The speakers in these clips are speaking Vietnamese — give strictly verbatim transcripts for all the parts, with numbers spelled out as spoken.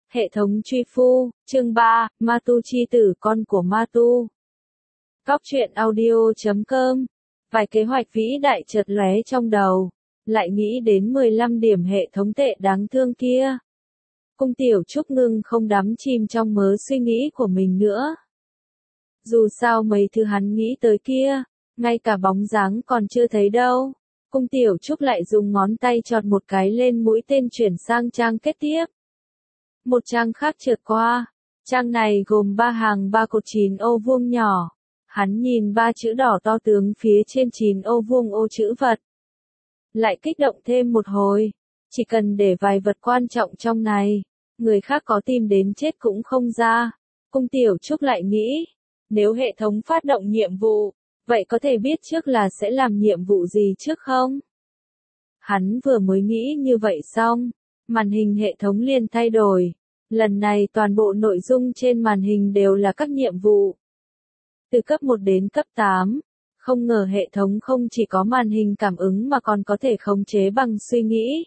Hệ thống truy phu, chương ba, Ma Tu chi tử con của Ma Tu. Cóc truyện audio chấm com. Vài kế hoạch vĩ đại chợt lóe trong đầu, lại nghĩ đến mười lăm điểm hệ thống tệ đáng thương kia. Cung Tiểu Trúc ngưng không đắm chìm trong mớ suy nghĩ của mình nữa. Dù sao mấy thứ hắn nghĩ tới kia, ngay cả bóng dáng còn chưa thấy đâu. Cung Tiểu Trúc lại dùng ngón tay chọt một cái lên mũi tên chuyển sang trang kế tiếp. Một trang khác trượt qua, trang này gồm ba hàng ba cột chín ô vuông nhỏ. Hắn nhìn ba chữ đỏ to tướng phía trên chín ô vuông ô chữ vật. Lại kích động thêm một hồi, chỉ cần để vài vật quan trọng trong này, người khác có tìm đến chết cũng không ra. Cung Tiểu Trúc lại nghĩ, nếu hệ thống phát động nhiệm vụ, vậy có thể biết trước là sẽ làm nhiệm vụ gì trước không? Hắn vừa mới nghĩ như vậy xong, màn hình hệ thống liền thay đổi. Lần này toàn bộ nội dung trên màn hình đều là các nhiệm vụ. Từ cấp một đến cấp tám, không ngờ hệ thống không chỉ có màn hình cảm ứng mà còn có thể khống chế bằng suy nghĩ.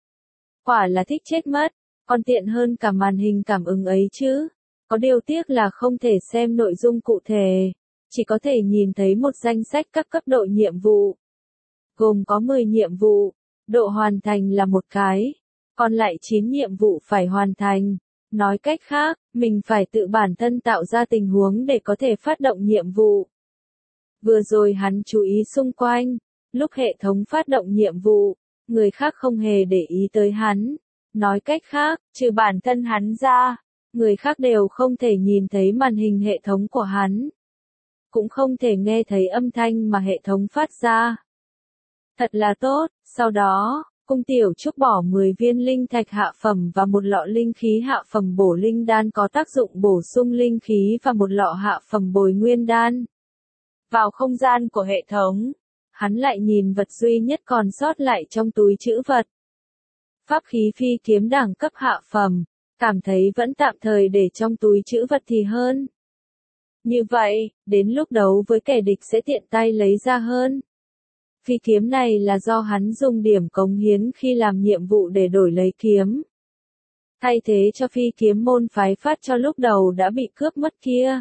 Quả là thích chết mất, còn tiện hơn cả màn hình cảm ứng ấy chứ. Có điều tiếc là không thể xem nội dung cụ thể, chỉ có thể nhìn thấy một danh sách các cấp độ nhiệm vụ. Gồm có mười nhiệm vụ, độ hoàn thành là một cái, còn lại chín nhiệm vụ phải hoàn thành. Nói cách khác, mình phải tự bản thân tạo ra tình huống để có thể phát động nhiệm vụ. Vừa rồi hắn chú ý xung quanh, lúc hệ thống phát động nhiệm vụ, người khác không hề để ý tới hắn. Nói cách khác, trừ bản thân hắn ra, người khác đều không thể nhìn thấy màn hình hệ thống của hắn. Cũng không thể nghe thấy âm thanh mà hệ thống phát ra. Thật là tốt, sau đó, Cung Tiểu Trúc bỏ mười viên linh thạch hạ phẩm và một lọ linh khí hạ phẩm bổ linh đan có tác dụng bổ sung linh khí và một lọ hạ phẩm bồi nguyên đan. Vào không gian của hệ thống, hắn lại nhìn vật duy nhất còn sót lại trong túi trữ vật. Pháp khí phi kiếm đẳng cấp hạ phẩm, cảm thấy vẫn tạm thời để trong túi trữ vật thì hơn. Như vậy, đến lúc đấu với kẻ địch sẽ tiện tay lấy ra hơn. Phi kiếm này là do hắn dùng điểm cống hiến khi làm nhiệm vụ để đổi lấy kiếm. Thay thế cho phi kiếm môn phái phát cho lúc đầu đã bị cướp mất kia.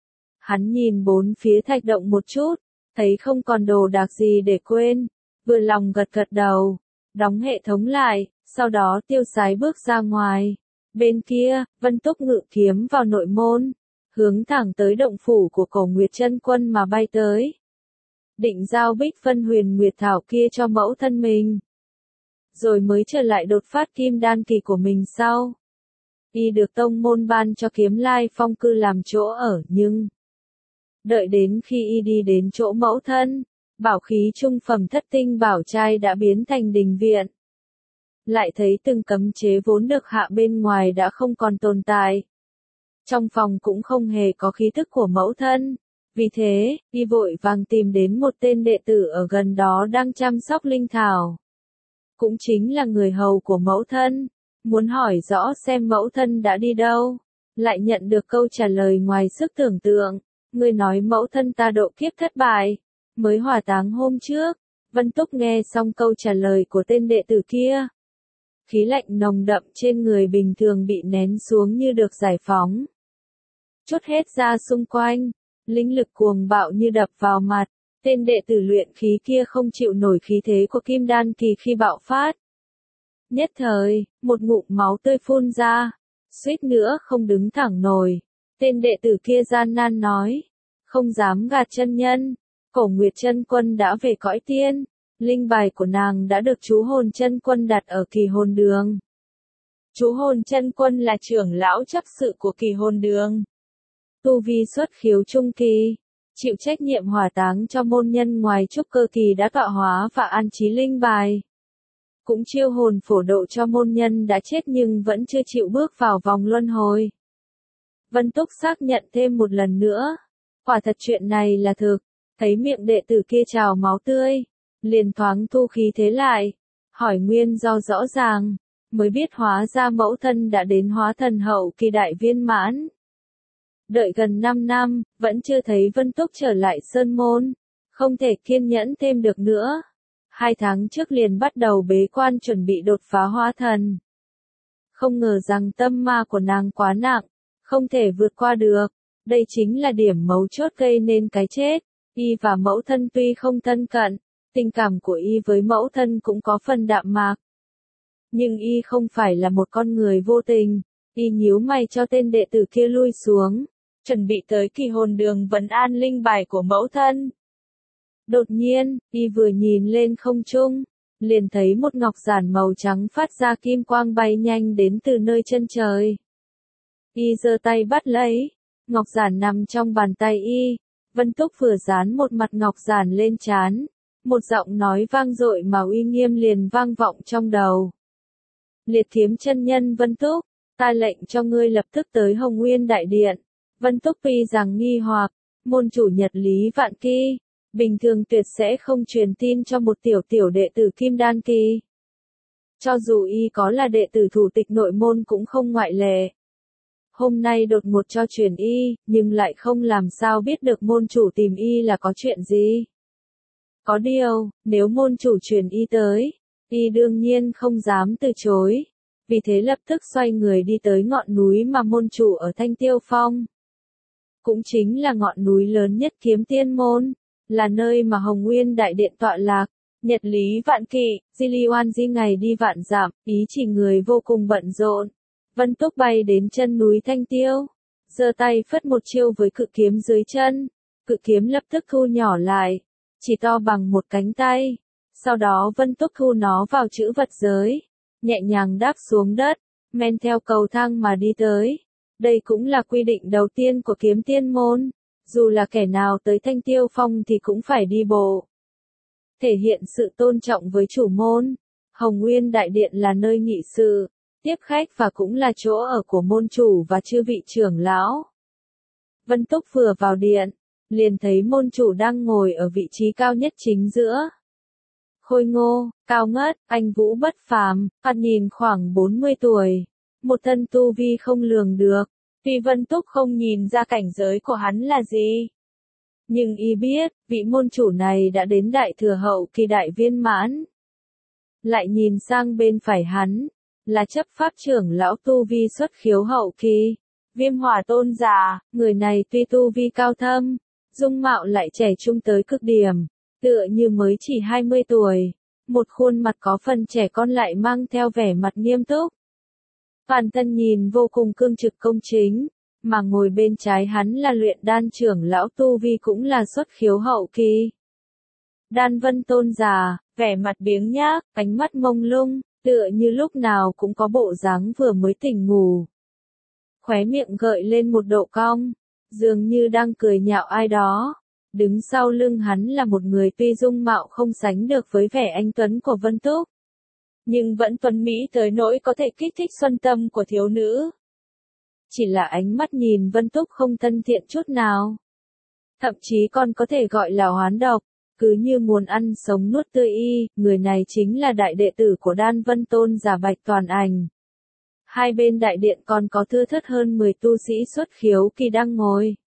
Hắn nhìn bốn phía thạch động một chút, thấy không còn đồ đạc gì để quên, vừa lòng gật gật đầu, đóng hệ thống lại, sau đó tiêu sái bước ra ngoài. Bên kia, Vân Túc ngự kiếm vào nội môn, hướng thẳng tới động phủ của Cổ Nguyệt Chân Quân mà bay tới. Định giao Bích Vân Huyền Nguyệt Thảo kia cho mẫu thân mình. Rồi mới trở lại đột phát kim đan kỳ của mình sau. Y được tông môn ban cho Kiếm Lai Phong cư làm chỗ ở nhưng... Đợi đến khi y đi đến chỗ mẫu thân, bảo khí trung phẩm thất tinh bảo trai đã biến thành đình viện. Lại thấy từng cấm chế vốn được hạ bên ngoài đã không còn tồn tại. Trong phòng cũng không hề có khí thức của mẫu thân. Vì thế, y vội vàng tìm đến một tên đệ tử ở gần đó đang chăm sóc linh thảo. Cũng chính là người hầu của mẫu thân, muốn hỏi rõ xem mẫu thân đã đi đâu. Lại nhận được câu trả lời ngoài sức tưởng tượng, người nói mẫu thân ta độ kiếp thất bại, mới hỏa táng hôm trước. Vân Túc nghe xong câu trả lời của tên đệ tử kia. Khí lạnh nồng đậm trên người bình thường bị nén xuống như được giải phóng. Chút hết ra xung quanh. Linh lực cuồng bạo như đập vào mặt, tên đệ tử luyện khí kia không chịu nổi khí thế của kim đan kỳ khi bạo phát. Nhất thời, một ngụm máu tươi phun ra, suýt nữa không đứng thẳng nổi. Tên đệ tử kia gian nan nói, không dám gạt chân nhân, Cổ Nguyệt Chân Quân đã về cõi tiên, linh bài của nàng đã được chú Hồn Chân Quân đặt ở Kỳ Hồn Đường. Chú Hồn Chân Quân là trưởng lão chấp sự của Kỳ Hồn Đường. Tu vi xuất khiếu trung kỳ, chịu trách nhiệm hỏa táng cho môn nhân ngoài trúc cơ kỳ đã tọa hóa và an trí linh bài. Cũng chiêu hồn phổ độ cho môn nhân đã chết nhưng vẫn chưa chịu bước vào vòng luân hồi. Vân Túc xác nhận thêm một lần nữa, quả thật chuyện này là thực, thấy miệng đệ tử kia trào máu tươi, liền thoáng thu khí thế lại, hỏi nguyên do rõ ràng, mới biết hóa ra mẫu thân đã đến hóa thần hậu kỳ đại viên mãn. Đợi gần năm năm, vẫn chưa thấy Vân Túc trở lại Sơn Môn, không thể kiên nhẫn thêm được nữa. Hai tháng trước liền bắt đầu bế quan chuẩn bị đột phá hóa thần. Không ngờ rằng tâm ma của nàng quá nặng, không thể vượt qua được. Đây chính là điểm mấu chốt gây nên cái chết. Y và mẫu thân tuy không thân cận, tình cảm của Y với mẫu thân cũng có phần đạm mạc. Nhưng Y không phải là một con người vô tình. Y nhíu mày cho tên đệ tử kia lui xuống, chuẩn bị tới kỳ hồn đường vấn an linh bài của mẫu thân. Đột nhiên, Y vừa nhìn lên không trung, liền thấy một ngọc giản màu trắng phát ra kim quang bay nhanh đến từ nơi chân trời. Y giơ tay bắt lấy, ngọc giản nằm trong bàn tay Y. Vân Túc vừa dán một mặt ngọc giản lên trán, một giọng nói vang dội mà uy nghiêm liền vang vọng trong đầu. Liệt Thiếm chân nhân Vân Túc, ta lệnh cho ngươi lập tức tới Hồng Nguyên Đại Điện. Vân Túc tuy rằng nghi hoặc, môn chủ Nhật Lý Vạn Kỳ, bình thường tuyệt sẽ không truyền tin cho một tiểu tiểu đệ tử Kim Đan Kỳ. Cho dù Y có là đệ tử thủ tịch nội môn cũng không ngoại lệ. Hôm nay đột ngột cho truyền Y, nhưng lại không làm sao biết được môn chủ tìm Y là có chuyện gì. Có điều, nếu môn chủ truyền Y tới, Y đương nhiên không dám từ chối. Vì thế lập tức xoay người đi tới ngọn núi mà môn chủ ở Thanh Tiêu Phong. Cũng chính là ngọn núi lớn nhất Kiếm Tiên Môn, là nơi mà Hồng Nguyên Đại Điện tọa lạc. Nhật Lý Vạn Kỳ, Di Li Oan Di ngày đi vạn dặm, ý chỉ người vô cùng bận rộn. Vân Túc bay đến chân núi Thanh Tiêu, giơ tay phất một chiêu với cự kiếm dưới chân, cự kiếm lập tức thu nhỏ lại, chỉ to bằng một cánh tay. Sau đó Vân Túc thu nó vào trữ vật giới, nhẹ nhàng đáp xuống đất, men theo cầu thang mà đi tới. Đây cũng là quy định đầu tiên của Kiếm Tiên Môn, dù là kẻ nào tới Thanh Tiêu Phong thì cũng phải đi bộ. Thể hiện sự tôn trọng với chủ môn, Hồng Nguyên Đại Điện là nơi nghị sự, tiếp khách và cũng là chỗ ở của môn chủ và chư vị trưởng lão. Vân Túc vừa vào điện, liền thấy môn chủ đang ngồi ở vị trí cao nhất chính giữa. Khôi ngô, cao ngất, anh vũ bất phàm, thoạt nhìn khoảng bốn mươi tuổi, một thân tu vi không lường được. Tuy Vân Túc không nhìn ra cảnh giới của hắn là gì, nhưng Y biết, vị môn chủ này đã đến đại thừa hậu kỳ đại viên mãn. Lại nhìn sang bên phải hắn, là chấp pháp trưởng lão tu vi xuất khiếu hậu kỳ, Viêm Hỏa Tôn giả. Người này tuy tu vi cao thâm, dung mạo lại trẻ trung tới cực điểm, tựa như mới chỉ hai mươi tuổi, một khuôn mặt có phần trẻ con lại mang theo vẻ mặt nghiêm túc. Toàn thân nhìn vô cùng cương trực công chính, mà ngồi bên trái hắn là luyện đan trưởng lão tu vi cũng là xuất khiếu hậu kỳ. Đan Vân Tôn giả, vẻ mặt biếng nhác, ánh mắt mông lung, tựa như lúc nào cũng có bộ dáng vừa mới tỉnh ngủ. Khóe miệng gợi lên một độ cong, dường như đang cười nhạo ai đó. Đứng sau lưng hắn là một người tuy dung mạo không sánh được với vẻ anh tuấn của Vân Túc, nhưng vẫn tuấn mỹ tới nỗi có thể kích thích xuân tâm của thiếu nữ. Chỉ là ánh mắt nhìn Vân Túc không thân thiện chút nào, thậm chí còn có thể gọi là oán độc, cứ như muốn ăn sống nuốt tươi Y. Người này chính là đại đệ tử của Đan Vân Tôn giả Bạch Toàn Ảnh. Hai bên đại điện còn có thưa thớt hơn mười tu sĩ xuất khiếu kỳ đang ngồi.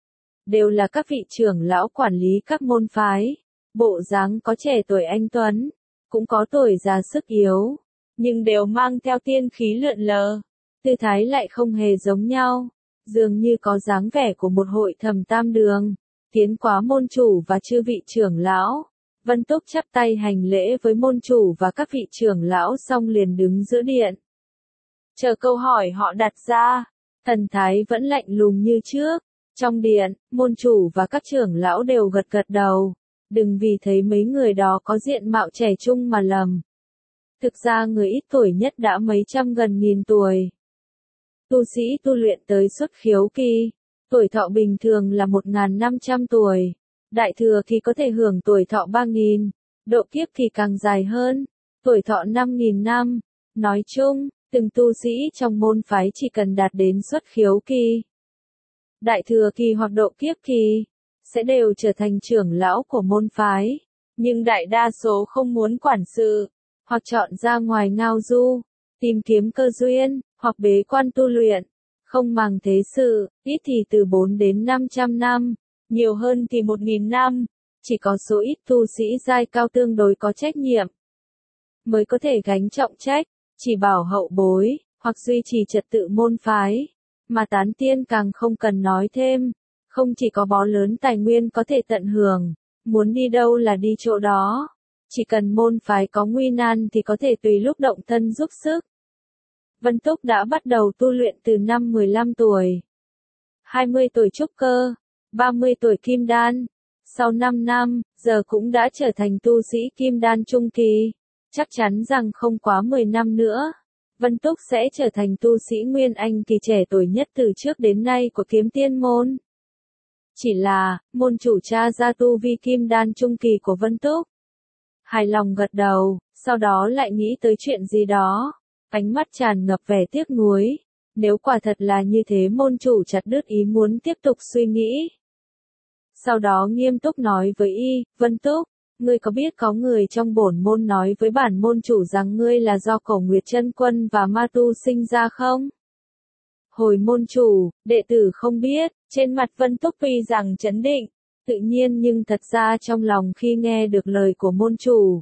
Đều là các vị trưởng lão quản lý các môn phái, bộ dáng có trẻ tuổi anh tuấn, cũng có tuổi già sức yếu, nhưng đều mang theo tiên khí lượn lờ, tư thái lại không hề giống nhau, dường như có dáng vẻ của một hội thầm tam đường. Tiến quá môn chủ và chư vị trưởng lão, Vân Túc chắp tay hành lễ với môn chủ và các vị trưởng lão xong liền đứng giữa điện. Chờ câu hỏi họ đặt ra, thần thái vẫn lạnh lùng như trước. Trong điện, môn chủ và các trưởng lão đều gật gật đầu, đừng vì thấy mấy người đó có diện mạo trẻ trung mà lầm. Thực ra người ít tuổi nhất đã mấy trăm gần nghìn tuổi. Tu sĩ tu luyện tới xuất khiếu kỳ, tuổi thọ bình thường là một nghìn năm trăm tuổi, đại thừa kỳ có thể hưởng tuổi thọ ba nghìn, độ kiếp kỳ càng dài hơn, tuổi thọ năm nghìn năm. Nói chung, từng tu sĩ trong môn phái chỉ cần đạt đến xuất khiếu kỳ, đại thừa kỳ hoặc độ kiếp kỳ, sẽ đều trở thành trưởng lão của môn phái, nhưng đại đa số không muốn quản sự, hoặc chọn ra ngoài ngao du, tìm kiếm cơ duyên, hoặc bế quan tu luyện, không màng thế sự, ít thì từ bốn đến năm trăm năm, nhiều hơn thì một nghìn năm, chỉ có số ít tu sĩ giai cao tương đối có trách nhiệm, mới có thể gánh trọng trách, chỉ bảo hậu bối, hoặc duy trì trật tự môn phái. Mà tán tiên càng không cần nói thêm, không chỉ có bó lớn tài nguyên có thể tận hưởng, muốn đi đâu là đi chỗ đó. Chỉ cần môn phái có nguy nan thì có thể tùy lúc động thân giúp sức. Vân Túc đã bắt đầu tu luyện từ năm mười lăm tuổi. hai mươi tuổi trúc cơ, ba mươi tuổi kim đan. Sau năm năm, giờ cũng đã trở thành tu sĩ kim đan trung kỳ. Chắc chắn rằng không quá mười năm nữa, Vân Túc sẽ trở thành tu sĩ Nguyên Anh kỳ trẻ tuổi nhất từ trước đến nay của kiếm tiên môn. Chỉ là, môn chủ cha ra tu vi kim đan trung kỳ của Vân Túc. Hài lòng gật đầu, sau đó lại nghĩ tới chuyện gì đó. Ánh mắt tràn ngập vẻ tiếc nuối. Nếu quả thật là như thế môn chủ chặt đứt ý muốn tiếp tục suy nghĩ. Sau đó nghiêm túc nói với y, Vân Túc, ngươi có biết có người trong bổn môn nói với bản môn chủ rằng ngươi là do Cổ Nguyệt Chân Quân và Ma Tu sinh ra không? Hồi môn chủ, đệ tử không biết. Trên mặt Vân Túc tuy rằng trấn định, tự nhiên nhưng thật ra trong lòng khi nghe được lời của môn chủ,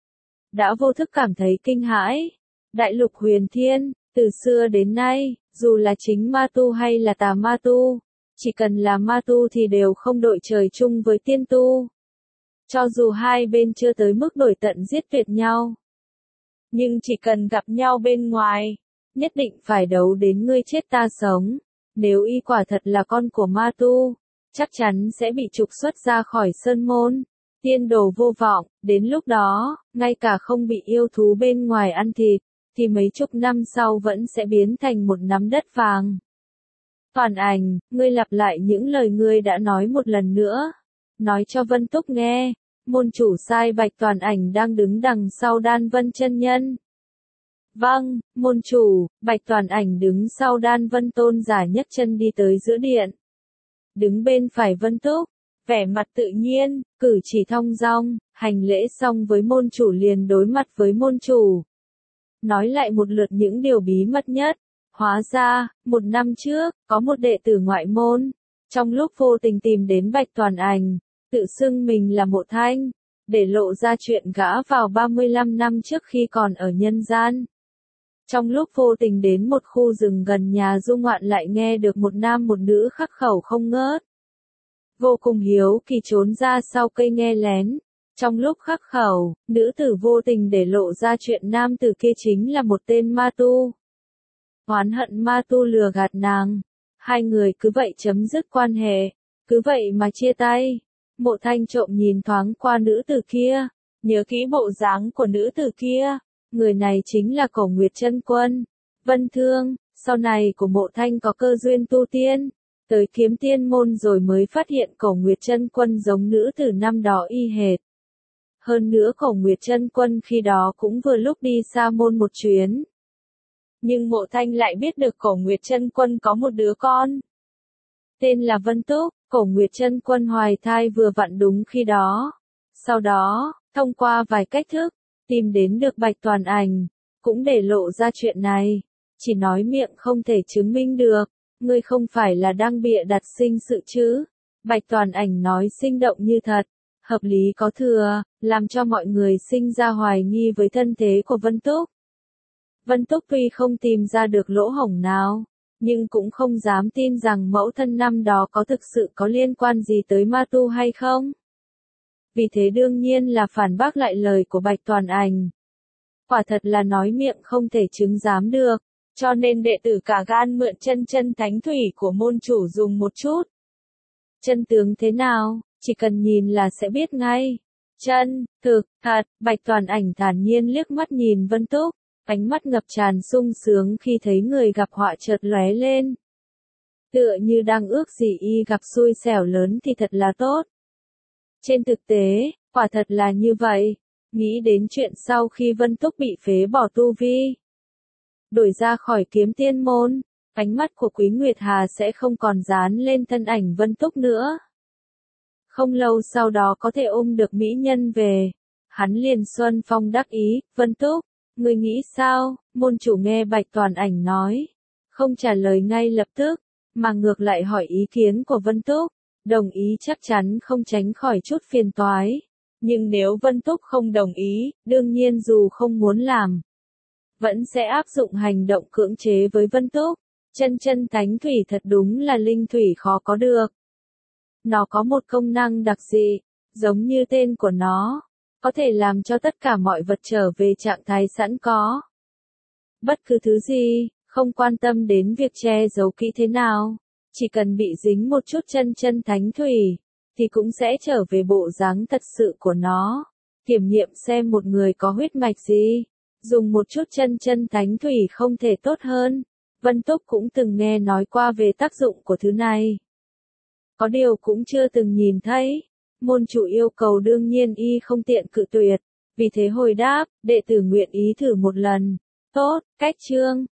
đã vô thức cảm thấy kinh hãi. Đại lục huyền thiên, từ xưa đến nay, dù là chính ma tu hay là tà ma tu, chỉ cần là ma tu thì đều không đội trời chung với tiên tu. Cho dù hai bên chưa tới mức đổi tận giết tuyệt nhau, nhưng chỉ cần gặp nhau bên ngoài, nhất định phải đấu đến ngươi chết ta sống. Nếu y quả thật là con của ma tu, chắc chắn sẽ bị trục xuất ra khỏi sơn môn. Tiên đồ vô vọng, đến lúc đó, ngay cả không bị yêu thú bên ngoài ăn thịt, thì mấy chục năm sau vẫn sẽ biến thành một nắm đất vàng. Toàn Ảnh, ngươi lặp lại những lời ngươi đã nói một lần nữa. Nói cho Vân Túc nghe, môn chủ sai Bạch Toàn Ảnh đang đứng đằng sau Đan Vân chân nhân. Vâng, môn chủ. Bạch Toàn Ảnh đứng sau Đan Vân tôn giả nhấc chân đi tới giữa điện. Đứng bên phải Vân Túc, vẻ mặt tự nhiên, cử chỉ thong dong, hành lễ xong với môn chủ liền đối mặt với môn chủ. Nói lại một lượt những điều bí mật nhất. Hóa ra, một năm trước, có một đệ tử ngoại môn, trong lúc vô tình tìm đến Bạch Toàn Ảnh, tự xưng mình là Mộ Thanh, để lộ ra chuyện gã vào ba mươi lăm năm trước khi còn ở nhân gian. Trong lúc vô tình đến một khu rừng gần nhà du ngoạn lại nghe được một nam một nữ khắc khẩu không ngớt. Vô cùng hiếu kỳ trốn ra sau cây nghe lén. Trong lúc khắc khẩu, nữ tử vô tình để lộ ra chuyện nam tử kia chính là một tên ma tu. Oán hận ma tu lừa gạt nàng. Hai người cứ vậy chấm dứt quan hệ. Cứ vậy mà chia tay. Mộ Thanh trộm nhìn thoáng qua nữ tử kia. Nhớ kỹ bộ dáng của nữ tử kia. Người này chính là Cổ Nguyệt Chân Quân. Vân Thương, sau này của Mộ Thanh có cơ duyên tu tiên. Tới kiếm tiên môn rồi mới phát hiện Cổ Nguyệt Chân Quân giống nữ tử năm đó y hệt. Hơn nữa Cổ Nguyệt Chân Quân khi đó cũng vừa lúc đi xa môn một chuyến. Nhưng Mộ Thanh lại biết được Cổ Nguyệt Chân Quân có một đứa con. Tên là Vân Túc, Cổ Nguyệt Chân Quân hoài thai vừa vặn đúng khi đó. Sau đó, thông qua vài cách thức, tìm đến được Bạch Toàn Ảnh, cũng để lộ ra chuyện này. Chỉ nói miệng không thể chứng minh được, ngươi không phải là đang bịa đặt sinh sự chứ. Bạch Toàn Ảnh nói sinh động như thật, hợp lý có thừa, làm cho mọi người sinh ra hoài nghi với thân thế của Vân Túc. Vân Túc tuy không tìm ra được lỗ hổng nào, nhưng cũng không dám tin rằng mẫu thân năm đó có thực sự có liên quan gì tới ma tu hay không. Vì thế đương nhiên là phản bác lại lời của Bạch Toàn Ảnh. Quả thật là nói miệng không thể chứng giám được, cho nên đệ tử cả gan mượn chân chân thánh thủy của môn chủ dùng một chút. Chân tướng thế nào, chỉ cần nhìn là sẽ biết ngay. Chân, thực, thật, Bạch Toàn Ảnh thản nhiên liếc mắt nhìn Vân Túc, ánh mắt ngập tràn sung sướng khi thấy người gặp họa chợt lóe lên. Tựa như đang ước gì y gặp xui xẻo lớn thì thật là tốt. Trên thực tế, quả thật là như vậy. Nghĩ đến chuyện sau khi Vân Túc bị phế bỏ tu vi, đổi ra khỏi kiếm tiên môn, ánh mắt của Quý Nguyệt Hà sẽ không còn dán lên thân ảnh Vân Túc nữa. Không lâu sau đó có thể ôm được mỹ nhân về, hắn liền xuân phong đắc ý, Vân Túc, ngươi nghĩ sao? Môn chủ nghe Bạch Toàn Ảnh nói, không trả lời ngay lập tức, mà ngược lại hỏi ý kiến của Vân Túc, đồng ý chắc chắn không tránh khỏi chút phiền toái. Nhưng nếu Vân Túc không đồng ý, đương nhiên dù không muốn làm, vẫn sẽ áp dụng hành động cưỡng chế với Vân Túc. Chân chân thánh thủy thật đúng là linh thủy khó có được. Nó có một công năng đặc dị, giống như tên của nó, có thể làm cho tất cả mọi vật trở về trạng thái sẵn có. Bất cứ thứ gì, không quan tâm đến việc che giấu kỹ thế nào, chỉ cần bị dính một chút chân chân thánh thủy, thì cũng sẽ trở về bộ dáng thật sự của nó. Kiểm nghiệm xem một người có huyết mạch gì, dùng một chút chân chân thánh thủy không thể tốt hơn. Vân Túc cũng từng nghe nói qua về tác dụng của thứ này. Có điều cũng chưa từng nhìn thấy. Môn chủ yêu cầu đương nhiên y không tiện cự tuyệt, vì thế hồi đáp, đệ tử nguyện ý thử một lần. Tốt, cách chương.